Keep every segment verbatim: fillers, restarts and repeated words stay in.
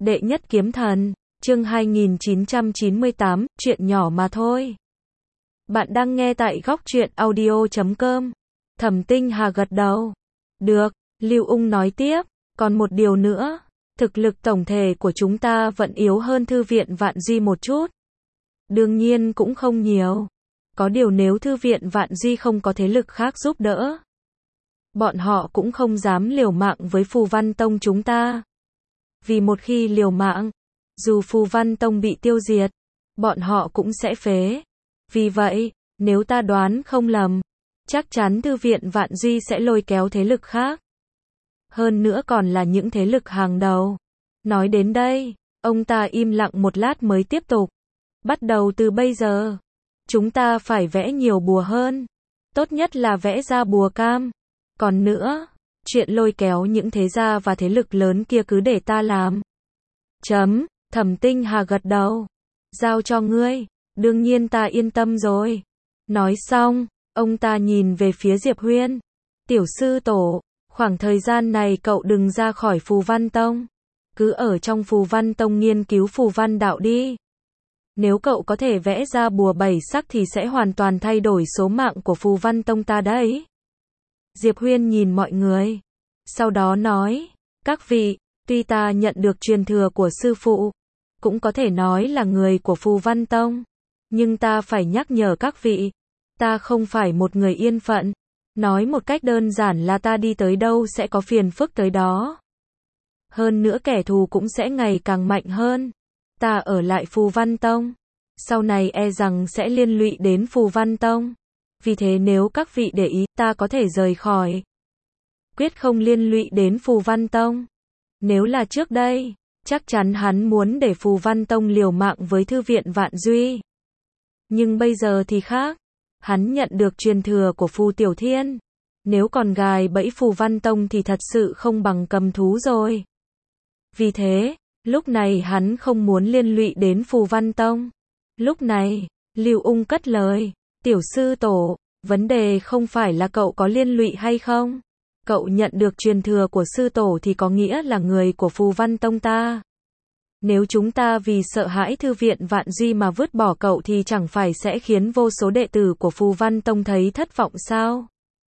Đệ nhất kiếm thần, chương hai nghìn chín trăm chín mươi tám, chuyện nhỏ mà thôi. Bạn đang nghe tại góc truyện audio chấm com. Thẩm Tinh Hà gật đầu. Được, Lưu Ung nói tiếp, còn một điều nữa, thực lực tổng thể của chúng ta vẫn yếu hơn Thư viện Vạn Duy một chút. Đương nhiên cũng không nhiều. Có điều nếu Thư viện Vạn Duy không có thế lực khác giúp đỡ, bọn họ cũng không dám liều mạng với Phù Văn Tông chúng ta. Vì một khi liều mạng, dù Phù Văn Tông bị tiêu diệt, bọn họ cũng sẽ phế. Vì vậy, nếu ta đoán không lầm, chắc chắn Thư viện Vạn Duy sẽ lôi kéo thế lực khác. Hơn nữa còn là những thế lực hàng đầu. Nói đến đây, ông ta im lặng một lát mới tiếp tục. Bắt đầu từ bây giờ, chúng ta phải vẽ nhiều bùa hơn. Tốt nhất là vẽ ra bùa cam. Còn nữa, chuyện lôi kéo những thế gia và thế lực lớn kia cứ để ta làm. Chấm, Thẩm Tinh Hà gật đầu. Giao cho ngươi, đương nhiên ta yên tâm rồi. Nói xong, ông ta nhìn về phía Diệp Huyên. Tiểu sư tổ, khoảng thời gian này cậu đừng ra khỏi Phù Văn Tông. Cứ ở trong Phù Văn Tông nghiên cứu Phù Văn đạo đi. Nếu cậu có thể vẽ ra bùa bảy sắc thì sẽ hoàn toàn thay đổi số mạng của Phù Văn Tông ta đấy. Diệp Huyên nhìn mọi người. Sau đó nói, các vị, tuy ta nhận được truyền thừa của sư phụ, cũng có thể nói là người của Phù Văn Tông. Nhưng ta phải nhắc nhở các vị, ta không phải một người yên phận. Nói một cách đơn giản là ta đi tới đâu sẽ có phiền phức tới đó. Hơn nữa kẻ thù cũng sẽ ngày càng mạnh hơn. Ta ở lại Phù Văn Tông, sau này e rằng sẽ liên lụy đến Phù Văn Tông. Vì thế nếu các vị để ý, ta có thể rời khỏi. Quyết không liên lụy đến Phù Văn Tông. Nếu là trước đây, chắc chắn hắn muốn để Phù Văn Tông liều mạng với Thư viện Vạn Duy. Nhưng bây giờ thì khác. Hắn nhận được truyền thừa của Phù Tiểu Thiên. Nếu còn gài bẫy Phù Văn Tông thì thật sự không bằng cầm thú rồi. Vì thế, lúc này hắn không muốn liên lụy đến Phù Văn Tông. Lúc này, Lưu Ung cất lời. Tiểu sư tổ, vấn đề không phải là cậu có liên lụy hay không. Cậu nhận được truyền thừa của sư tổ thì có nghĩa là người của Phù Văn Tông ta. Nếu chúng ta vì sợ hãi Thư viện Vạn Duy mà vứt bỏ cậu thì chẳng phải sẽ khiến vô số đệ tử của Phù Văn Tông thấy thất vọng sao?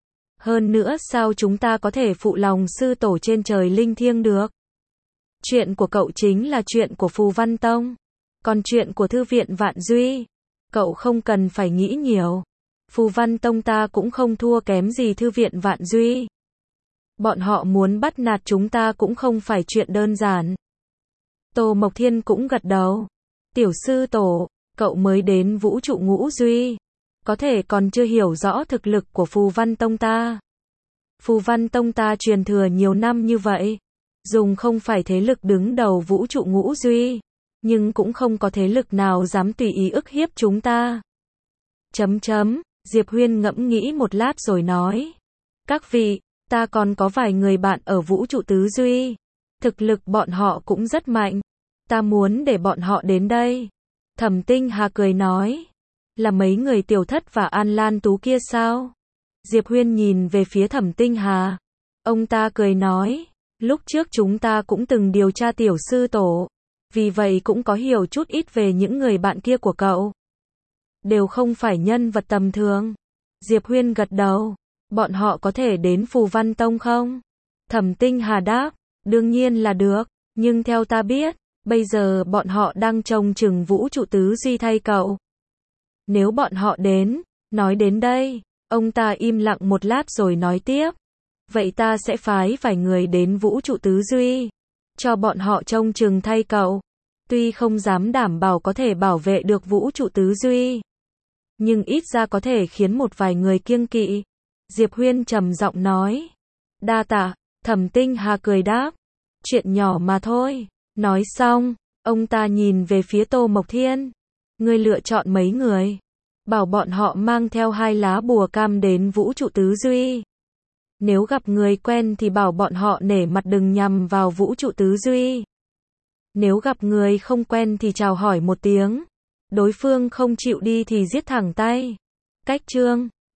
Hơn nữa sao chúng ta có thể phụ lòng sư tổ trên trời linh thiêng được? Chuyện của cậu chính là chuyện của Phù Văn Tông. Còn chuyện của Thư viện Vạn Duy, cậu không cần phải nghĩ nhiều. Phù Văn Tông ta cũng không thua kém gì Thư viện Vạn Duy. Bọn họ muốn bắt nạt chúng ta cũng không phải chuyện đơn giản. Tô Mộc Thiên cũng gật đầu. Tiểu sư tổ, cậu mới đến vũ trụ ngũ duy. Có thể còn chưa hiểu rõ thực lực của Phù Văn Tông ta. Phù Văn Tông ta truyền thừa nhiều năm như vậy. Dùng không phải thế lực đứng đầu vũ trụ ngũ duy. Nhưng cũng không có thế lực nào dám tùy ý ức hiếp chúng ta. Chấm chấm, Diệp Huyên ngẫm nghĩ một lát rồi nói. Các vị, ta còn có vài người bạn ở vũ trụ tứ duy. Thực lực bọn họ cũng rất mạnh. Ta muốn để bọn họ đến đây. Thẩm Tinh Hà cười nói. Là mấy người Tiểu Thất và An Lan Tú kia sao? Diệp Huyên nhìn về phía Thẩm Tinh Hà. Ông ta cười nói. Lúc trước chúng ta cũng từng điều tra tiểu sư tổ. Vì vậy cũng có hiểu chút ít về những người bạn kia của cậu. Đều không phải nhân vật tầm thường. Diệp Huyên gật đầu. Bọn họ có thể đến Phù Văn Tông không? Thẩm Tinh Hà đáp. Đương nhiên là được. Nhưng theo ta biết, bây giờ bọn họ đang trông chừng vũ trụ tứ duy thay cậu. Nếu bọn họ đến, nói đến đây, ông ta im lặng một lát rồi nói tiếp. Vậy ta sẽ phái vài người đến vũ trụ tứ duy. Cho bọn họ trông chừng thay cậu. Tuy không dám đảm bảo có thể bảo vệ được vũ trụ tứ duy, nhưng ít ra có thể khiến một vài người kiêng kỵ. Diệp Huyên trầm giọng nói. Đa tạ, Thẩm Tinh Hà cười đáp. Chuyện nhỏ mà thôi. Nói xong, ông ta nhìn về phía Tô Mộc Thiên. Ngươi lựa chọn mấy người. Bảo bọn họ mang theo hai lá bùa cam đến vũ trụ tứ duy. Nếu gặp người quen thì bảo bọn họ nể mặt đừng nhằm vào vũ trụ tứ duy. Nếu gặp người không quen thì chào hỏi một tiếng. Đối phương không chịu đi thì giết thẳng tay. Cách chương